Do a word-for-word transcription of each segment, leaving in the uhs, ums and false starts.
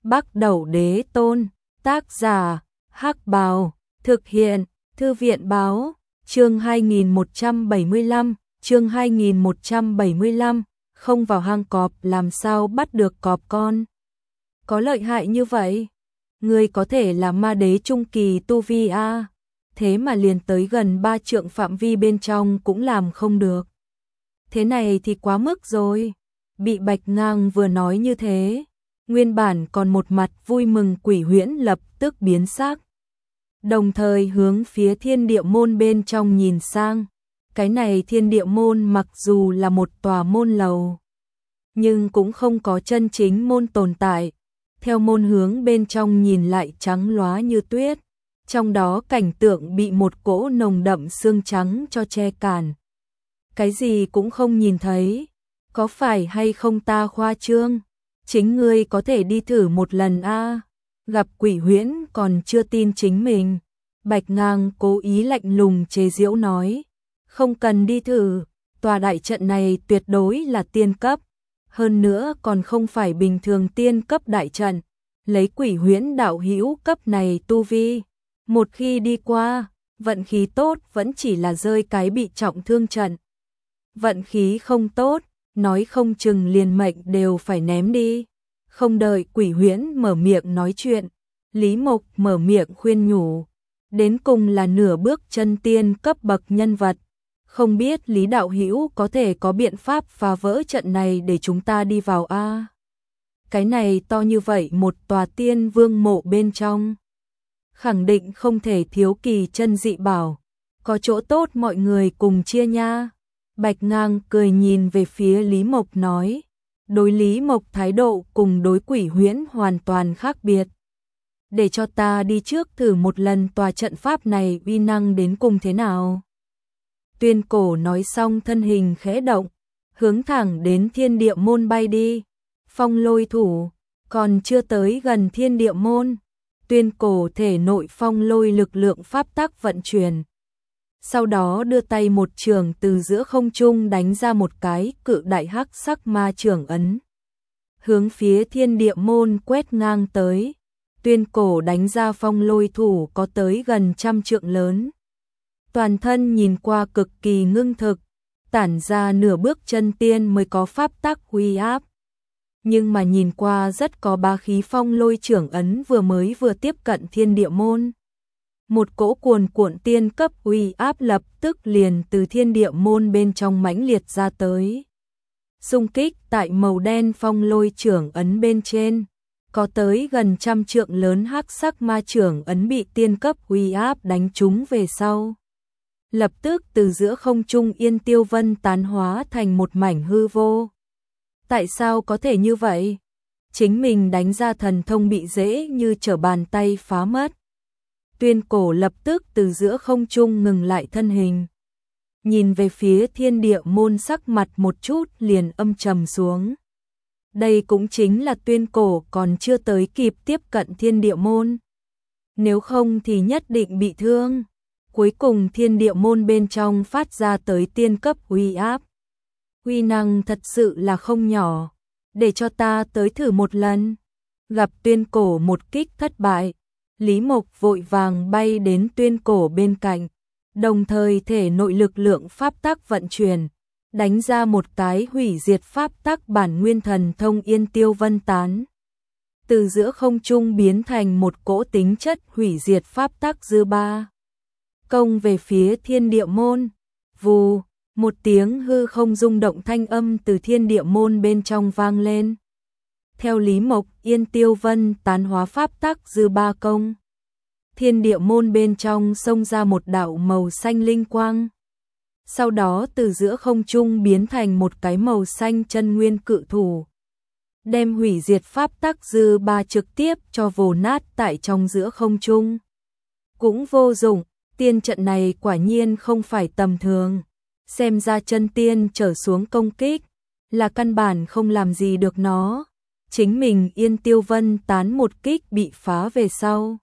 Bắc Đẩu Đế Tôn, tác giả, Hắc Bào, thực hiện, Thư viện báo, chương hai nghìn một trăm bảy mươi lăm, chương hai nghìn một trăm bảy mươi lăm, không vào hang cọp làm sao bắt được cọp con. Có lợi hại như vậy? Ngươi có thể là ma đế trung kỳ tu vi a, thế mà liền tới gần ba trượng phạm vi bên trong cũng làm không được. Thế này thì quá mức rồi. Bị Bạch Ngang vừa nói như thế, nguyên bản còn một mặt vui mừng Quỷ Huyễn lập tức biến sắc. Đồng thời hướng phía thiên địa môn bên trong nhìn sang. Cái này thiên địa môn mặc dù là một tòa môn lầu, nhưng cũng không có chân chính môn tồn tại. Theo môn hướng bên trong nhìn lại trắng lóa như tuyết, trong đó cảnh tượng bị một cỗ nồng đậm sương trắng cho che cản. Cái gì cũng không nhìn thấy, có phải hay không ta khoa trương? Chính ngươi có thể đi thử một lần a. Gặp Quỷ Huyễn còn chưa tin chính mình, Bạch Ngang cố ý lạnh lùng chế giễu nói, không cần đi thử, tòa đại trận này tuyệt đối là tiên cấp, hơn nữa còn không phải bình thường tiên cấp đại trận, lấy Quỷ Huyễn đạo hữu cấp này tu vi, một khi đi qua, vận khí tốt vẫn chỉ là rơi cái bị trọng thương trận. Vận khí không tốt, nói không chừng liền mệnh đều phải ném đi. Không đợi Quỷ Huyễn mở miệng nói chuyện, Lý Mộc mở miệng khuyên nhủ, đến cùng là nửa bước chân tiên cấp bậc nhân vật, không biết Lý đạo hữu có thể có biện pháp phá vỡ trận này để chúng ta đi vào a. Cái này to như vậy một tòa tiên vương mộ bên trong, khẳng định không thể thiếu kỳ chân dị bảo, có chỗ tốt mọi người cùng chia nha. Bạch Ngang cười nhìn về phía Lý Mộc nói, đối Lý Mộc thái độ cùng đối Quỷ Huyễn hoàn toàn khác biệt. Để cho ta đi trước thử một lần tòa trận pháp này uy năng đến cùng thế nào. Tuyên Cổ nói xong thân hình khẽ động, hướng thẳng đến thiên địa môn bay đi. Phong Lôi thủ, còn chưa tới gần thiên địa môn, Tuyên Cổ thể nội phong lôi lực lượng pháp tắc vận chuyển. Sau đó đưa tay một trường từ giữa không trung đánh ra một cái cự đại hắc sắc ma trường ấn. Hướng phía thiên địa môn quét ngang tới, Tuyên Cổ đánh ra phong lôi thủ có tới gần trăm trượng lớn. Toàn thân nhìn qua cực kỳ ngưng thực, tản ra nửa bước chân tiên mới có pháp tắc uy áp. Nhưng mà nhìn qua rất có bá khí phong lôi trưởng ấn vừa mới vừa tiếp cận thiên địa môn. Một cỗ cuồn cuộn tiên cấp uy áp lập tức liền từ thiên địa môn bên trong mãnh liệt ra tới. Xung kích tại màu đen phong lôi trưởng ấn bên trên, có tới gần trăm trượng lớn hắc sắc ma trưởng ấn bị tiên cấp uy áp đánh trúng về sau. Lập tức từ giữa không trung Yên Tiêu Vân tán hóa thành một mảnh hư vô. Tại sao có thể như vậy? Chính mình đánh ra thần thông bị dễ như trở bàn tay phá mất. Tuyên Cổ lập tức từ giữa không trung ngừng lại thân hình. Nhìn về phía thiên địa môn sắc mặt một chút liền âm trầm xuống. Đây cũng chính là Tuyên Cổ còn chưa tới kịp tiếp cận thiên địa môn. Nếu không thì nhất định bị thương. Cuối cùng thiên địa môn bên trong phát ra tới tiên cấp uy áp. Uy năng thật sự là không nhỏ. Để cho ta tới thử một lần. Gặp Tuyên Cổ một kích thất bại, Lý Mộc vội vàng bay đến Tuyên Cổ bên cạnh, đồng thời thể nội lực lượng pháp tắc vận chuyển, đánh ra một cái hủy diệt pháp tắc bản nguyên thần thông Yên Tiêu Vân tán. Từ giữa không trung biến thành một cỗ tính chất hủy diệt pháp tắc dư ba. Công về phía thiên địa môn, vù, một tiếng hư không rung động thanh âm từ thiên địa môn bên trong vang lên. Theo Lý Mộc, Yên Tiêu Vân tán hóa pháp tắc dư ba công. Thiên địa môn bên trong xông ra một đạo màu xanh linh quang. Sau đó từ giữa không trung biến thành một cái màu xanh chân nguyên cự thủ. Đem hủy diệt pháp tắc dư ba trực tiếp cho vồ nát tại trong giữa không trung. Cũng vô dụng, tiên trận này quả nhiên không phải tầm thường. Xem ra chân tiên trở xuống công kích, là căn bản không làm gì được nó. Chính mình Yên Tiêu Vân tán một kích bị phá về sau.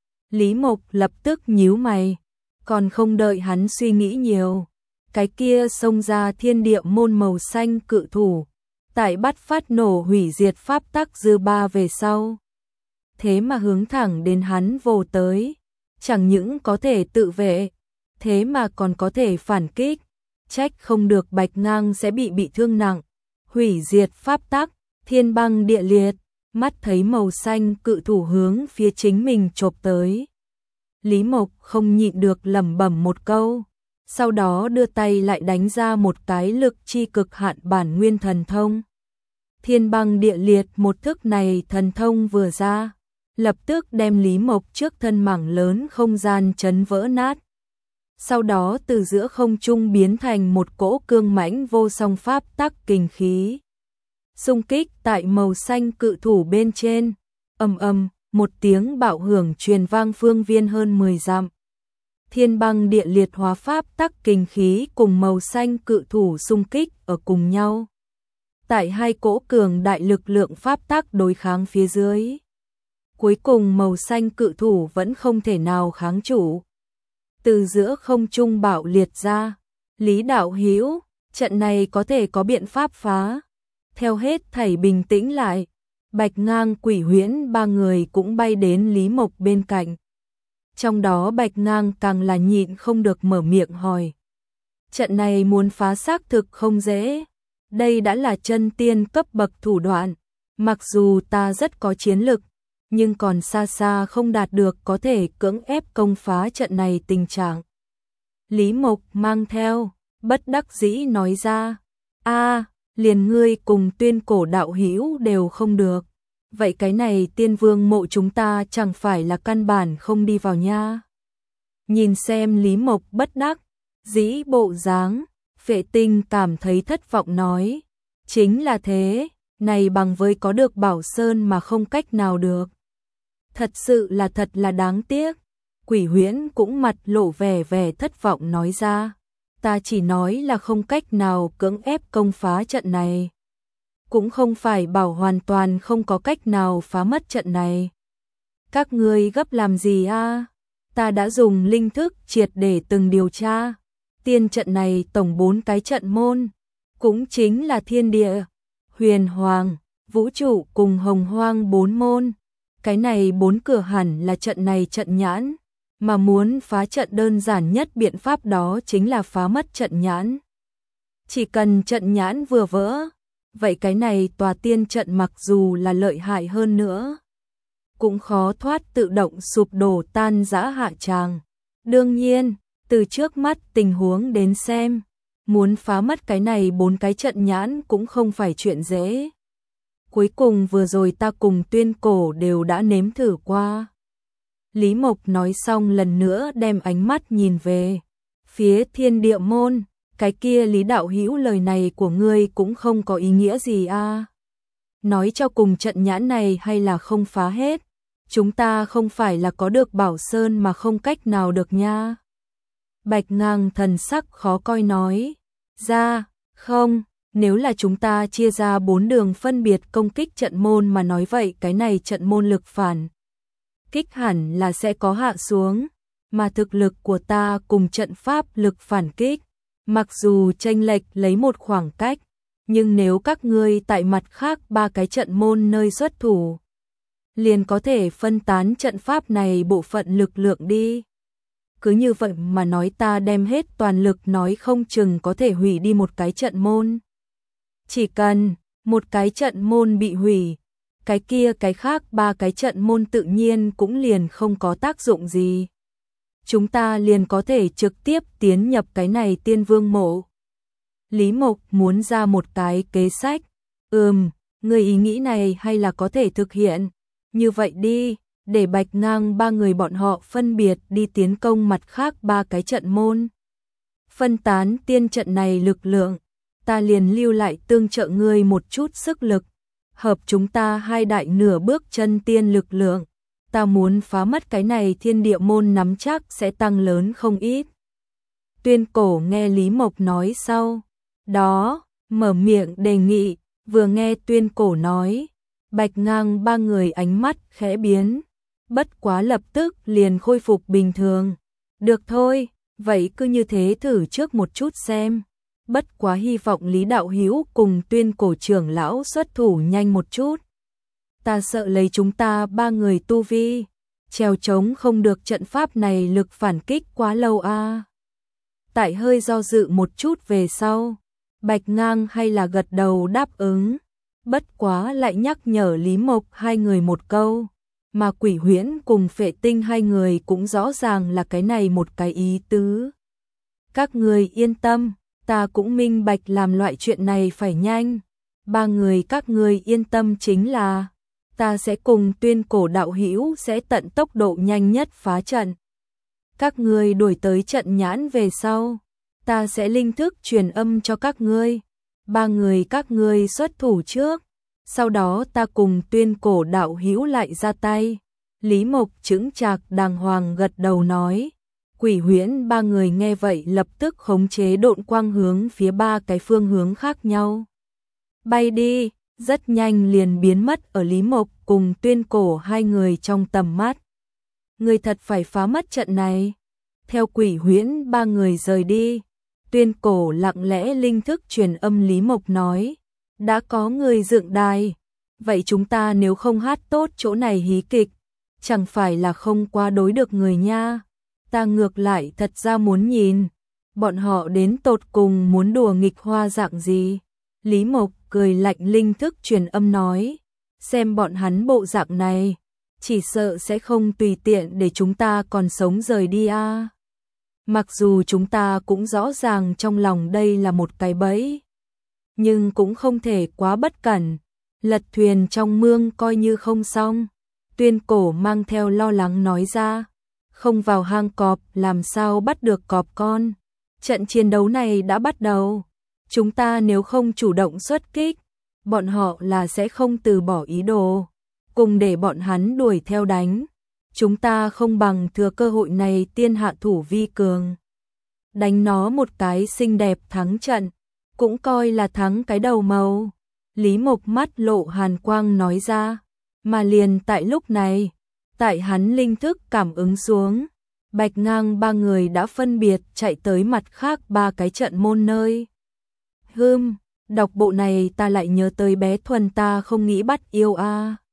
Lý Mộc lập tức nhíu mày, còn không đợi hắn suy nghĩ nhiều. Cái kia xông ra thiên địa môn màu xanh cự thủ, tại bắt phát nổ hủy diệt pháp tắc dư ba về sau. thế mà hướng thẳng đến hắn vồ tới, chẳng những có thể tự vệ, thế mà còn có thể phản kích, trách không được Bạch Ngang sẽ bị bị thương nặng, hủy diệt pháp tắc, thiên băng địa liệt, mắt thấy màu xanh cự thủ hướng phía chính mình chộp tới. Lý Mộc không nhịn được lẩm bẩm một câu, sau đó đưa tay lại đánh ra một cái lực chi cực hạn bản nguyên thần thông. Thiên băng địa liệt một thức này thần thông vừa ra, lập tức đem Lý Mộc trước thân mảng lớn không gian chấn vỡ nát. Sau đó từ giữa không trung biến thành một cỗ cương mãnh vô song pháp tắc kình khí. Xung kích tại màu xanh cự thủ bên trên, ầm ầm, một tiếng bạo hưởng truyền vang phương viên hơn mười dặm. Thiên băng địa liệt hóa pháp tắc kình khí cùng màu xanh cự thủ xung kích ở cùng nhau. Tại hai cỗ cường đại lực lượng pháp tắc đối kháng phía dưới, cuối cùng màu xanh cự thủ vẫn không thể nào kháng chủ. Từ giữa không trung bạo liệt ra, Lý đạo hữu, trận này có thể có biện pháp phá. Theo hết thảy bình tĩnh lại, Bạch Ngang, Quỷ Huyễn ba người cũng bay đến Lý Mộc bên cạnh. Trong đó Bạch Ngang càng là nhịn không được mở miệng hỏi. Trận này muốn phá xác thực không dễ, đây đã là chân tiên cấp bậc thủ đoạn, mặc dù ta rất có chiến lực, nhưng còn xa xa không đạt được có thể cưỡng ép công phá trận này tình trạng. Lý Mộc mang theo, bất đắc dĩ nói ra, a liền ngươi cùng Tuyên Cổ đạo hữu đều không được, vậy cái này Tiên Vương mộ chúng ta chẳng phải là căn bản không đi vào nha. Nhìn xem Lý Mộc bất đắc dĩ bộ dáng, Phệ Tinh cảm thấy thất vọng nói, chính là thế, này bằng với có được Bảo Sơn mà không cách nào được. Thật sự là thật là đáng tiếc. Quỷ Huyễn cũng mặt lộ vẻ vẻ thất vọng nói ra, ta chỉ nói là không cách nào cưỡng ép công phá trận này, cũng không phải bảo hoàn toàn không có cách nào phá mất trận này. Các ngươi gấp làm gì a? Ta đã dùng linh thức triệt để từng điều tra, tiên trận này tổng bốn cái trận môn, cũng chính là thiên địa, huyền hoàng, vũ trụ cùng hồng hoang bốn môn. Cái này bốn cửa hẳn là trận này trận nhãn, mà muốn phá trận đơn giản nhất biện pháp đó chính là phá mất trận nhãn. Chỉ cần trận nhãn vừa vỡ, vậy cái này tòa tiên trận mặc dù là lợi hại hơn nữa, cũng khó thoát tự động sụp đổ tan rã hạ tràng. Đương nhiên, từ trước mắt tình huống đến xem, muốn phá mất cái này bốn cái trận nhãn cũng không phải chuyện dễ. Cuối cùng vừa rồi ta cùng Tuyên Cổ đều đã nếm thử qua. Lý Mộc nói xong lần nữa đem ánh mắt nhìn về phía thiên địa môn, cái kia Lý đạo hữu lời này của ngươi cũng không có ý nghĩa gì a. Nói cho cùng trận nhãn này hay là không phá hết, chúng ta không phải là có được Bảo Sơn mà không cách nào được nha. Bạch Ngang thần sắc khó coi nói, ra, không. Nếu là chúng ta chia ra bốn đường phân biệt công kích trận môn mà nói vậy cái này trận môn lực phản kích hẳn là sẽ có hạ xuống, mà thực lực của ta cùng trận pháp lực phản kích, mặc dù chênh lệch lấy một khoảng cách, nhưng nếu các ngươi tại mặt khác ba cái trận môn nơi xuất thủ, liền có thể phân tán trận pháp này bộ phận lực lượng đi. Cứ như vậy mà nói ta đem hết toàn lực nói không chừng có thể hủy đi một cái trận môn. Chỉ cần một cái trận môn bị hủy, cái kia cái khác ba cái trận môn tự nhiên cũng liền không có tác dụng gì. Chúng ta liền có thể trực tiếp tiến nhập cái này Tiên Vương mộ. Lý Mộc muốn ra một cái kế sách. Ừm, người ý nghĩ này hay là có thể thực hiện. Như vậy đi, để Bạch Ngang ba người bọn họ phân biệt đi tiến công mặt khác ba cái trận môn. Phân tán tiên trận này lực lượng, ta liền lưu lại tương trợ ngươi một chút sức lực, hợp chúng ta hai đại nửa bước chân tiên lực lượng, ta muốn phá mất cái này thiên địa môn nắm chắc sẽ tăng lớn không ít. Tuyên Cổ nghe Lý Mộc nói sau, đó, mở miệng đề nghị, vừa nghe Tuyên Cổ nói, Bạch Ngang ba người ánh mắt khẽ biến, bất quá lập tức liền khôi phục bình thường. Được thôi, vậy cứ như thế thử trước một chút xem. Bất quá hy vọng Lý đạo hữu cùng Tuyên Cổ trưởng lão xuất thủ nhanh một chút. ta sợ lấy chúng ta ba người tu vi, trèo trống không được trận pháp này lực phản kích quá lâu a. Tại hơi do dự một chút về sau, Bạch Ngang hay là gật đầu đáp ứng, bất quá lại nhắc nhở Lý Mộc hai người một câu, mà Quỷ Huyễn cùng Phệ Tinh hai người cũng rõ ràng là cái này một cái ý tứ. Các người yên tâm, ta cũng minh bạch làm loại chuyện này phải nhanh, ba người các người yên tâm chính là ta sẽ cùng Tuyên Cổ đạo hữu sẽ tận tốc độ nhanh nhất phá trận. Các ngươi đuổi tới trận nhãn về sau, ta sẽ linh thức truyền âm cho các ngươi. Ba người các ngươi xuất thủ trước, sau đó ta cùng Tuyên Cổ đạo hữu lại ra tay. Lý Mộc chững chạc đàng hoàng gật đầu nói. Quỷ Huyễn ba người nghe vậy lập tức khống chế độn quang hướng phía ba cái phương hướng khác nhau. Bay đi, rất nhanh liền biến mất ở Lý Mộc cùng Tuyên Cổ hai người trong tầm mắt. Người thật phải phá mất trận này. Theo Quỷ Huyễn ba người rời đi, Tuyên Cổ lặng lẽ linh thức truyền âm Lý Mộc nói, đã có người dựng đài, vậy chúng ta nếu không hát tốt chỗ này hí kịch, chẳng phải là không qua đối được người nha. Ta ngược lại thật ra muốn nhìn, bọn họ đến tột cùng muốn đùa nghịch hoa dạng gì. Lý Mộc cười lạnh linh thức truyền âm nói, xem bọn hắn bộ dạng này, chỉ sợ sẽ không tùy tiện để chúng ta còn sống rời đi a. À. Mặc dù chúng ta cũng rõ ràng trong lòng đây là một cái bẫy, nhưng cũng không thể quá bất cẩn, lật thuyền trong mương coi như không xong. Tuyên Cổ mang theo lo lắng nói ra, không vào hang cọp làm sao bắt được cọp con. Trận chiến đấu này đã bắt đầu, chúng ta nếu không chủ động xuất kích, bọn họ là sẽ không từ bỏ ý đồ, cùng để bọn hắn đuổi theo đánh. Chúng ta không bằng thừa cơ hội này tiên hạ thủ vi cường, đánh nó một cái xinh đẹp thắng trận, cũng coi là thắng cái đầu màu. Lý Mộc mắt lộ hàn quang nói ra, mà liền tại lúc này, tại hắn linh thức cảm ứng xuống, Bạch Ngang ba người đã phân biệt chạy tới mặt khác ba cái trận môn nơi. Hừm, đọc bộ này ta lại nhớ tới bé Thuần ta không nghĩ bắt yêu a. À.